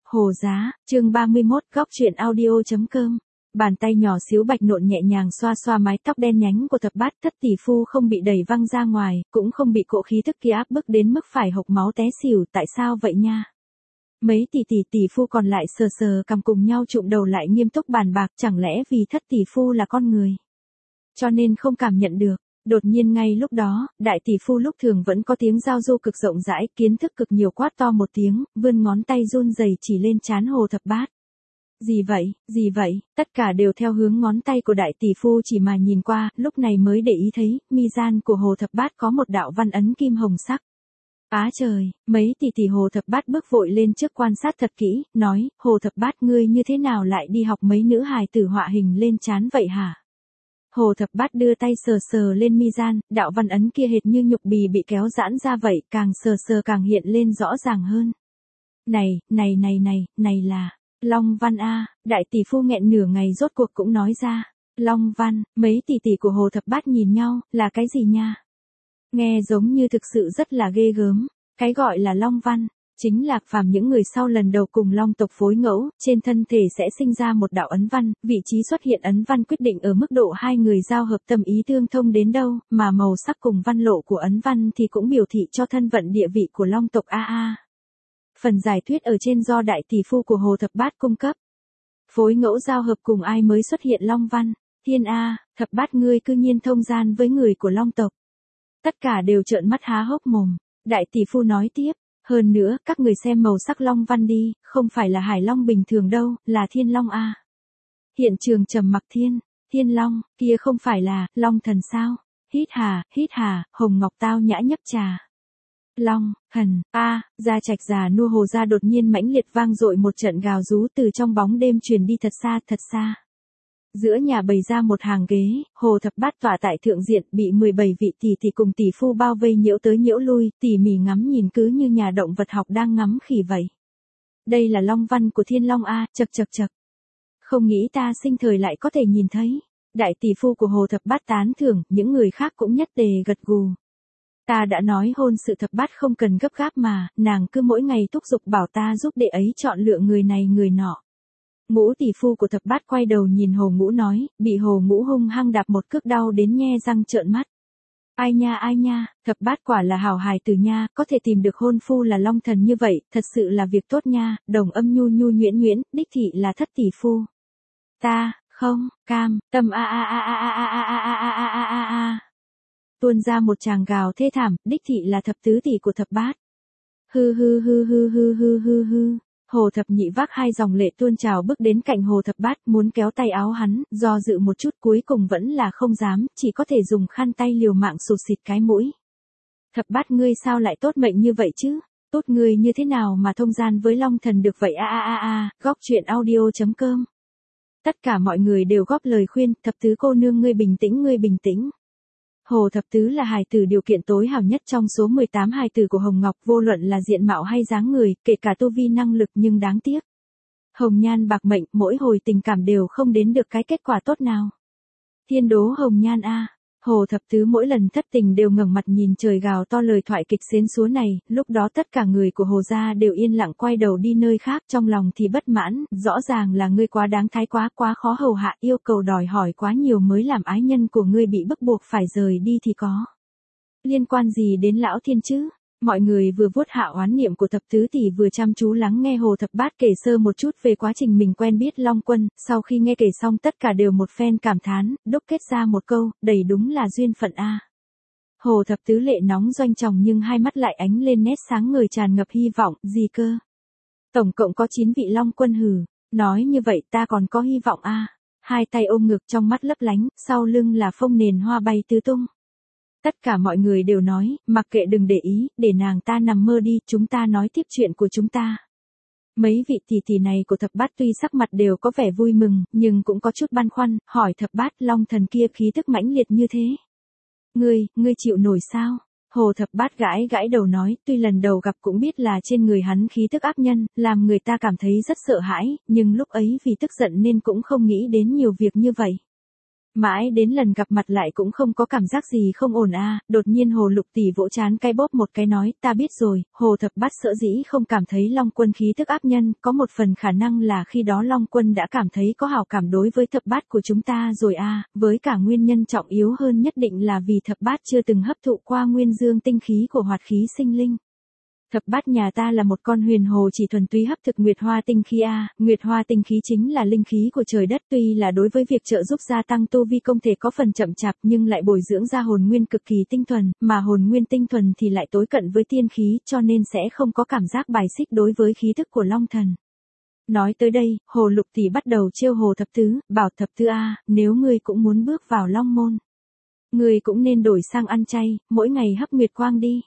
Hồ Giá, chương 31, góc truyện audio.com. Bàn tay nhỏ xíu bạch nộn nhẹ nhàng xoa xoa mái tóc đen nhánh của Thập Bát. Thất tỷ phu không bị đẩy văng ra ngoài, cũng không bị cỗ khí thức kia áp bức đến mức phải hộc máu té xỉu. Tại sao vậy nha? Mấy tỷ phu còn lại sờ sờ cằm cùng nhau chụm đầu lại nghiêm túc bàn bạc, chẳng lẽ vì thất tỷ phu là con người, cho nên không cảm nhận được. Đột nhiên ngay lúc đó, đại tỷ phu lúc thường vẫn có tiếng giao du cực rộng rãi, kiến thức cực nhiều quát to một tiếng, vươn ngón tay run rẩy chỉ lên trán Hồ Thập Bát. Gì vậy, tất cả đều theo hướng ngón tay của đại tỷ phu chỉ mà nhìn qua, lúc này mới để ý thấy, mi gian của Hồ Thập Bát có một đạo văn ấn kim hồng sắc. Á trời, mấy tỷ Hồ Thập Bát bước vội lên trước quan sát thật kỹ, nói, Hồ Thập Bát ngươi như thế nào lại đi học mấy nữ hài tử họa hình lên trán vậy hả? Hồ Thập Bát đưa tay sờ sờ lên mi gian, đạo văn ấn kia hệt như nhục bì bị kéo giãn ra vậy, càng sờ sờ càng hiện lên rõ ràng hơn. Này là Long Văn a. Đại tỷ phu nghẹn nửa ngày rốt cuộc cũng nói ra. Long Văn. Mấy tỷ của Hồ Thập Bát nhìn nhau, là cái gì nha? Nghe giống như thực sự rất là ghê gớm. Cái gọi là Long Văn chính là phàm những người sau lần đầu cùng Long tộc phối ngẫu, trên thân thể sẽ sinh ra một đạo ấn văn, vị trí xuất hiện ấn văn quyết định ở mức độ hai người giao hợp tâm ý tương thông đến đâu, mà màu sắc cùng văn lộ của ấn văn thì cũng biểu thị cho thân vận địa vị của Long tộc a. Phần giải thuyết ở trên do đại tỷ phu của Hồ Thập Bát cung cấp. Phối ngẫu giao hợp cùng ai mới xuất hiện Long Văn? Thiên a, Thập Bát ngươi cư nhiên thông gian với người của Long tộc. Tất cả đều trợn mắt há hốc mồm. Đại tỷ phu nói tiếp. Hơn nữa, các người xem màu sắc Long Văn đi, không phải là Hải Long bình thường đâu, là Thiên Long a. Hiện trường trầm mặc. Thiên Long, kia không phải là Long Thần sao? Hít hà, Hồng Ngọc tao nhã nhấp trà. Long Thần a. Gia Trạch già nua Hồ gia đột nhiên mãnh liệt vang dội một trận gào rú từ trong bóng đêm truyền đi thật xa. Giữa nhà bày ra một hàng ghế, Hồ Thập Bát tọa tại thượng diện, bị 17 vị tỷ cùng tỷ phu bao vây nhiễu tới nhiễu lui, tỉ mỉ ngắm nhìn cứ như nhà động vật học đang ngắm khỉ vậy. Đây là Long Văn của Thiên Long a, chậc. Không nghĩ ta sinh thời lại có thể nhìn thấy. Đại tỷ phu của Hồ Thập Bát tán thưởng, những người khác cũng nhất tề gật gù. Ta đã nói hôn sự Thập Bát không cần gấp gáp mà, nàng cứ mỗi ngày thúc giục bảo ta giúp đệ ấy chọn lựa người này người nọ. Ngũ tỷ phu của Thập Bát quay đầu nhìn Hồ Ngũ nói, bị Hồ Ngũ hung hăng đạp một cước đau đến nhe răng trợn mắt. Ai nha, Thập Bát quả là hảo hài tử nha, có thể tìm được hôn phu là Long Thần như vậy, thật sự là việc tốt nha. Đồng âm nhu nhuyễn, đích thị là thất tỷ phu. Ta, không, cam, tâm tuôn ra một tràng gào thê thảm, đích thị là thập tứ tỷ của Thập Bát. Hư. Hồ Thập Nhị vác hai dòng lệ tuôn trào bước đến cạnh Hồ Thập Bát, muốn kéo tay áo hắn, do dự một chút cuối cùng vẫn là không dám, chỉ có thể dùng khăn tay liều mạng sụt xịt cái mũi. Thập Bát ngươi sao lại tốt mệnh như vậy chứ? Tốt ngươi như thế nào mà thông gian với Long Thần được vậy góc truyện audio.com. Tất cả mọi người đều góp lời khuyên, thập tứ cô nương ngươi bình tĩnh. Hồ Thập Tứ là hài tử điều kiện tối hảo nhất trong số 18 hài tử của Hồng Ngọc, vô luận là diện mạo hay dáng người, kể cả tu vi năng lực, nhưng đáng tiếc. Hồng nhan bạc mệnh, mỗi hồi tình cảm đều không đến được cái kết quả tốt nào. Thiên đố hồng nhan a. Hồ Thập Tứ mỗi lần thất tình đều ngẩng mặt nhìn trời gào to lời thoại kịch xến xúa này, lúc đó tất cả người của Hồ gia đều yên lặng quay đầu đi nơi khác, trong lòng thì bất mãn, rõ ràng là ngươi quá đáng thái quá khó hầu hạ, yêu cầu đòi hỏi quá nhiều mới làm ái nhân của ngươi bị bức buộc phải rời đi thì có liên quan gì đến lão thiên chứ? Mọi người vừa vuốt hạ oán niệm của Thập Tứ tỷ vừa chăm chú lắng nghe Hồ Thập Bát kể sơ một chút về quá trình mình quen biết Long Quân, sau khi nghe kể xong tất cả đều một phen cảm thán, đúc kết ra một câu, đầy đúng là duyên phận a. Hồ Thập Tứ lệ nóng doanh tròng nhưng hai mắt lại ánh lên nét sáng ngời tràn ngập hy vọng, gì cơ? Tổng cộng có 9 vị Long Quân hử, nói như vậy ta còn có hy vọng a. Hai tay ôm ngực trong mắt lấp lánh, sau lưng là phông nền hoa bay tứ tung. Tất cả mọi người đều nói, mặc kệ đừng để ý, để nàng ta nằm mơ đi, chúng ta nói tiếp chuyện của chúng ta. Mấy vị tỷ này của Thập Bát tuy sắc mặt đều có vẻ vui mừng, nhưng cũng có chút băn khoăn, hỏi Thập Bát Long Thần kia khí tức mãnh liệt như thế. Ngươi chịu nổi sao? Hồ Thập Bát gãi đầu nói, tuy lần đầu gặp cũng biết là trên người hắn khí tức ác nhân, làm người ta cảm thấy rất sợ hãi, nhưng lúc ấy vì tức giận nên cũng không nghĩ đến nhiều việc như vậy. Mãi đến lần gặp mặt lại cũng không có cảm giác gì không ổn à, đột nhiên Hồ Lục Tỷ vỗ trán cái bóp một cái nói, ta biết rồi, Hồ Thập Bát sở dĩ không cảm thấy Long Quân khí tức áp nhân, có một phần khả năng là khi đó Long Quân đã cảm thấy có hảo cảm đối với Thập Bát của chúng ta rồi à, với cả nguyên nhân trọng yếu hơn nhất định là vì Thập Bát chưa từng hấp thụ qua nguyên dương tinh khí của hoạt khí sinh linh. Thập Bát nhà ta là một con huyền hồ chỉ thuần túy hấp thực nguyệt hoa tinh khí a, nguyệt hoa tinh khí chính là linh khí của trời đất, tuy là đối với việc trợ giúp gia tăng tu vi công thể có phần chậm chạp nhưng lại bồi dưỡng ra hồn nguyên cực kỳ tinh thuần, mà hồn nguyên tinh thuần thì lại tối cận với tiên khí, cho nên sẽ không có cảm giác bài xích đối với khí thức của Long Thần. Nói tới đây, Hồ Lục Tỷ bắt đầu trêu Hồ Thập Tứ, bảo Thập Tứ a, nếu ngươi cũng muốn bước vào Long môn, ngươi cũng nên đổi sang ăn chay, mỗi ngày hấp nguyệt quang đi.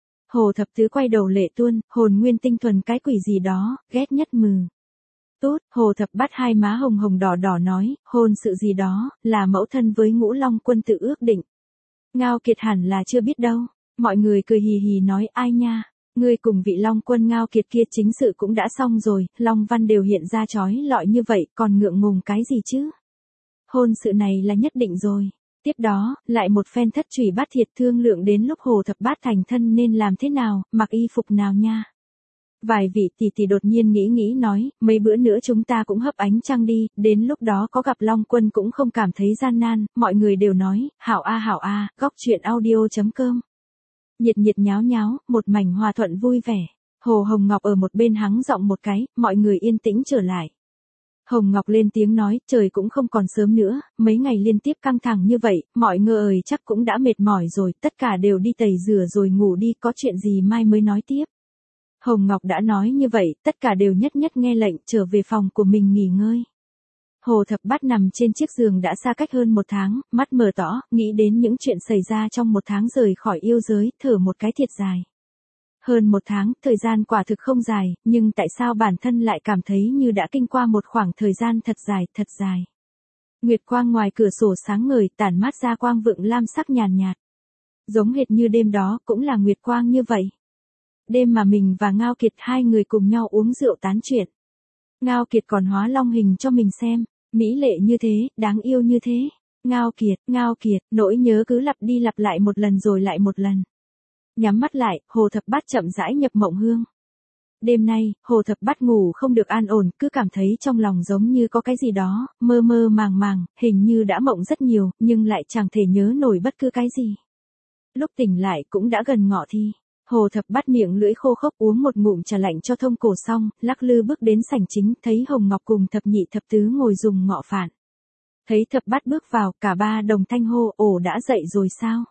Hồ Thập Tứ quay đầu lệ tuôn, hồn nguyên tinh thuần cái quỷ gì đó, ghét nhất mừ. Tốt, Hồ Thập Bát hai má hồng hồng đỏ đỏ nói, hôn sự gì đó, là mẫu thân với Ngũ Long Quân tự ước định. Ngao Kiệt hẳn là chưa biết đâu, mọi người cười hì hì nói, ai nha, ngươi cùng vị Long Quân Ngao Kiệt kia chính sự cũng đã xong rồi, Long Văn đều hiện ra chói lọi như vậy, còn ngượng ngùng cái gì chứ? Hôn sự này là nhất định rồi. Tiếp đó, lại một phen thất trùy bát thiệt thương lượng đến lúc Hồ Thập Bát thành thân nên làm thế nào, mặc y phục nào nha. Vài vị tỷ tỷ đột nhiên nghĩ nói, mấy bữa nữa chúng ta cũng hấp ánh trăng đi, đến lúc đó có gặp Long Quân cũng không cảm thấy gian nan, mọi người đều nói, hảo a, góc truyện audio.com. Nhiệt nháo nháo, một mảnh hòa thuận vui vẻ. Hồ Hồng Ngọc ở một bên hắng giọng một cái, mọi người yên tĩnh trở lại. Hồng Ngọc lên tiếng nói, trời cũng không còn sớm nữa, mấy ngày liên tiếp căng thẳng như vậy, mọi người ơi chắc cũng đã mệt mỏi rồi, tất cả đều đi tẩy rửa rồi ngủ đi, có chuyện gì mai mới nói tiếp. Hồng Ngọc đã nói như vậy, tất cả đều nhất nghe lệnh trở về phòng của mình nghỉ ngơi. Hồ Thập Bát nằm trên chiếc giường đã xa cách hơn một tháng, mắt mở to, nghĩ đến những chuyện xảy ra trong một tháng rời khỏi yêu giới, thở một cái thiệt dài. Hơn một tháng, thời gian quả thực không dài, nhưng tại sao bản thân lại cảm thấy như đã kinh qua một khoảng thời gian thật dài. Nguyệt quang ngoài cửa sổ sáng ngời tản mát ra quang vượng lam sắc nhàn nhạt. Giống hệt như đêm đó cũng là nguyệt quang như vậy. Đêm mà mình và Ngao Kiệt hai người cùng nhau uống rượu tán chuyện. Ngao Kiệt còn hóa long hình cho mình xem, mỹ lệ như thế, đáng yêu như thế. Ngao Kiệt, nỗi nhớ cứ lặp đi lặp lại một lần rồi lại một lần. Nhắm mắt lại, Hồ Thập Bát chậm rãi nhập mộng hương. Đêm nay, Hồ Thập Bát ngủ không được an ổn, cứ cảm thấy trong lòng giống như có cái gì đó, mơ màng, hình như đã mộng rất nhiều, nhưng lại chẳng thể nhớ nổi bất cứ cái gì. Lúc tỉnh lại cũng đã gần ngọ thi. Hồ Thập Bát miệng lưỡi khô khốc uống một ngụm trà lạnh cho thông cổ xong, lắc lư bước đến sảnh chính, thấy Hồng Ngọc cùng thập nhị thập tứ ngồi dùng ngọ phản. Thấy Thập Bát bước vào, cả ba đồng thanh hô, ồ đã dậy rồi sao?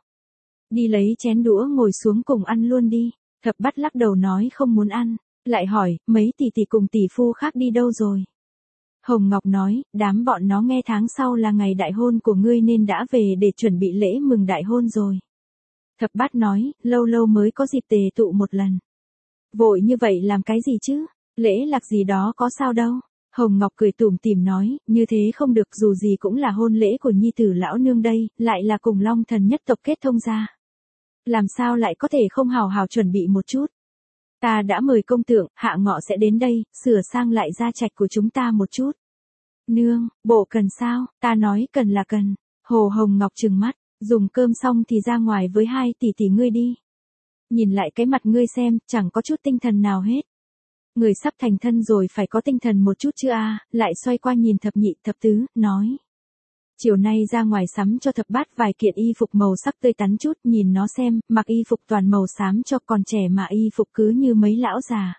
Đi lấy chén đũa ngồi xuống cùng ăn luôn đi. Thập Bát lắc đầu nói không muốn ăn, lại hỏi, mấy tỷ tỷ cùng tỷ phu khác đi đâu rồi? Hồng Ngọc nói, đám bọn nó nghe tháng sau là ngày đại hôn của ngươi nên đã về để chuẩn bị lễ mừng đại hôn rồi. Thập Bát nói, lâu mới có dịp tề tụ một lần. Vội như vậy làm cái gì chứ? Lễ lạc gì đó có sao đâu. Hồng Ngọc cười tủm tỉm nói, như thế không được, dù gì cũng là hôn lễ của nhi tử lão nương đây, lại là cùng Long Thần nhất tộc kết thông gia. Làm sao lại có thể không hào hào chuẩn bị một chút? Ta đã mời công tượng, hạ ngọ sẽ đến đây, sửa sang lại gia trạch của chúng ta một chút. Nương, bộ cần sao? Ta nói cần là cần. Hồ Hồng Ngọc trừng mắt, dùng cơm xong thì ra ngoài với hai tỷ tỷ ngươi đi. Nhìn lại cái mặt ngươi xem, chẳng có chút tinh thần nào hết. Người sắp thành thân rồi phải có tinh thần một chút chứ a. Lại xoay qua nhìn thập nhị thập tứ, nói. Chiều nay ra ngoài sắm cho Thập Bát vài kiện y phục màu sắc tươi tắn chút, nhìn nó xem, mặc y phục toàn màu xám cho còn trẻ mà y phục cứ như mấy lão già.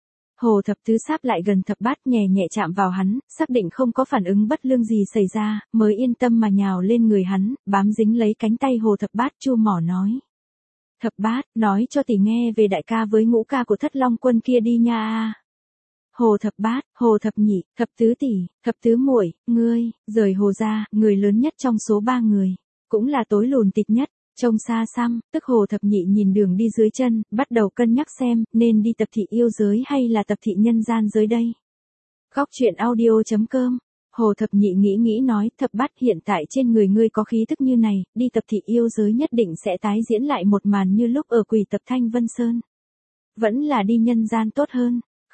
Hồ Thập Tứ sáp lại gần Thập Bát nhẹ chạm vào hắn, xác định không có phản ứng bất lương gì xảy ra, mới yên tâm mà nhào lên người hắn, bám dính lấy cánh tay Hồ Thập Bát chu mỏ nói. Thập Bát, nói cho tỷ nghe về đại ca với ngũ ca của Thất Long Quân kia đi nha. Hồ Thập Bát, Hồ Thập Nhị, Thập Tứ tỷ, Thập Tứ muội, ngươi, rời Hồ ra, người lớn nhất trong số ba người, cũng là tối lùn tịt nhất, trông xa xăm, tức Hồ Thập Nhị nhìn đường đi dưới chân, bắt đầu cân nhắc xem, nên đi tập thị yêu giới hay là tập thị nhân gian giới đây. Góc truyện audio.com. Hồ Thập Nhị nghĩ nói, Thập Bát hiện tại trên người ngươi có khí tức như này, đi tập thị yêu giới nhất định sẽ tái diễn lại một màn như lúc ở Quỷ Tập Thanh Vân Sơn. Vẫn là đi nhân gian tốt hơn.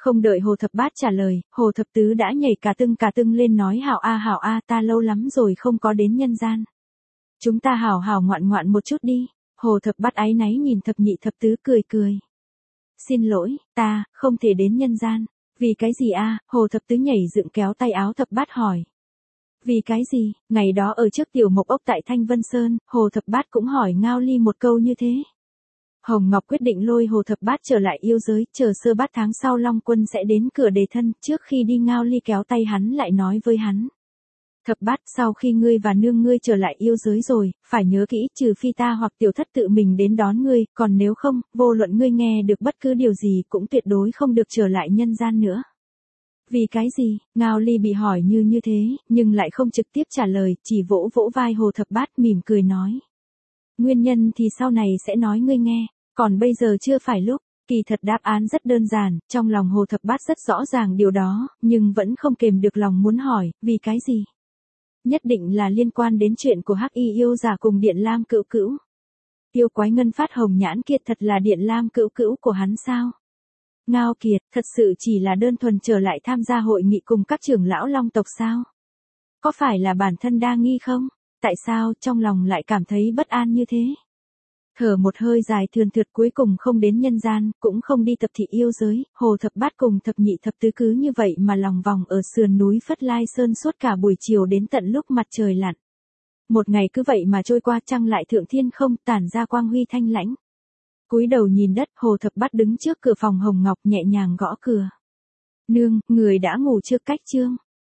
Không đợi Hồ Thập Bát trả lời, Hồ Thập Tứ đã nhảy cả tưng lên nói hảo a ta lâu lắm rồi không có đến nhân gian. Chúng ta hảo hảo ngoạn ngoạn một chút đi. Hồ Thập Bát áy náy nhìn Thập Nhị Thập Tứ cười cười. Xin lỗi, ta, không thể đến nhân gian. Vì cái gì a? Hồ Thập Tứ nhảy dựng kéo tay áo Thập Bát hỏi. Vì cái gì? Ngày đó ở trước tiểu mộc ốc tại Thanh Vân Sơn, Hồ Thập Bát cũng hỏi Ngao Ly một câu như thế. Hồng Ngọc quyết định lôi Hồ Thập Bát trở lại yêu giới, chờ sơ bát tháng sau Long Quân sẽ đến cửa đề thân, trước khi đi Ngao Ly kéo tay hắn lại nói với hắn. Thập Bát, sau khi ngươi và nương ngươi trở lại yêu giới rồi, phải nhớ kỹ, trừ phi ta hoặc tiểu thất tự mình đến đón ngươi, còn nếu không, vô luận ngươi nghe được bất cứ điều gì cũng tuyệt đối không được trở lại nhân gian nữa. Vì cái gì? Ngao Ly bị hỏi như thế, nhưng lại không trực tiếp trả lời, chỉ vỗ vỗ vai Hồ Thập Bát mỉm cười nói. Nguyên nhân thì sau này sẽ nói ngươi nghe, còn bây giờ chưa phải lúc. Kỳ thật đáp án rất đơn giản, trong lòng Hồ Thập Bát rất rõ ràng điều đó, nhưng vẫn không kềm được lòng muốn hỏi, vì cái gì? Nhất định là liên quan đến chuyện của Hắc Y yêu giả cùng Điện Lam Cữu Cữu. Yêu quái ngân phát hồng nhãn kia thật là Điện Lam Cữu Cữu của hắn sao? Ngao Kiệt, thật sự chỉ là đơn thuần trở lại tham gia hội nghị cùng các trưởng lão Long tộc sao? Có phải là bản thân đa nghi không? Tại sao trong lòng lại cảm thấy bất an như thế? Thở một hơi dài thườn thượt cuối cùng không đến nhân gian, cũng không đi tập thị yêu giới, Hồ Thập Bát cùng Thập Nhị Thập Tứ cứ như vậy mà lòng vòng ở sườn núi Phất Lai Sơn suốt cả buổi chiều đến tận lúc mặt trời lặn. Một ngày cứ vậy mà trôi qua, trăng lại thượng thiên không, tản ra quang huy thanh lãnh. Cúi đầu nhìn đất, Hồ Thập Bát đứng trước cửa phòng Hồng Ngọc nhẹ nhàng gõ cửa. Nương, người đã ngủ chưa? Cách chương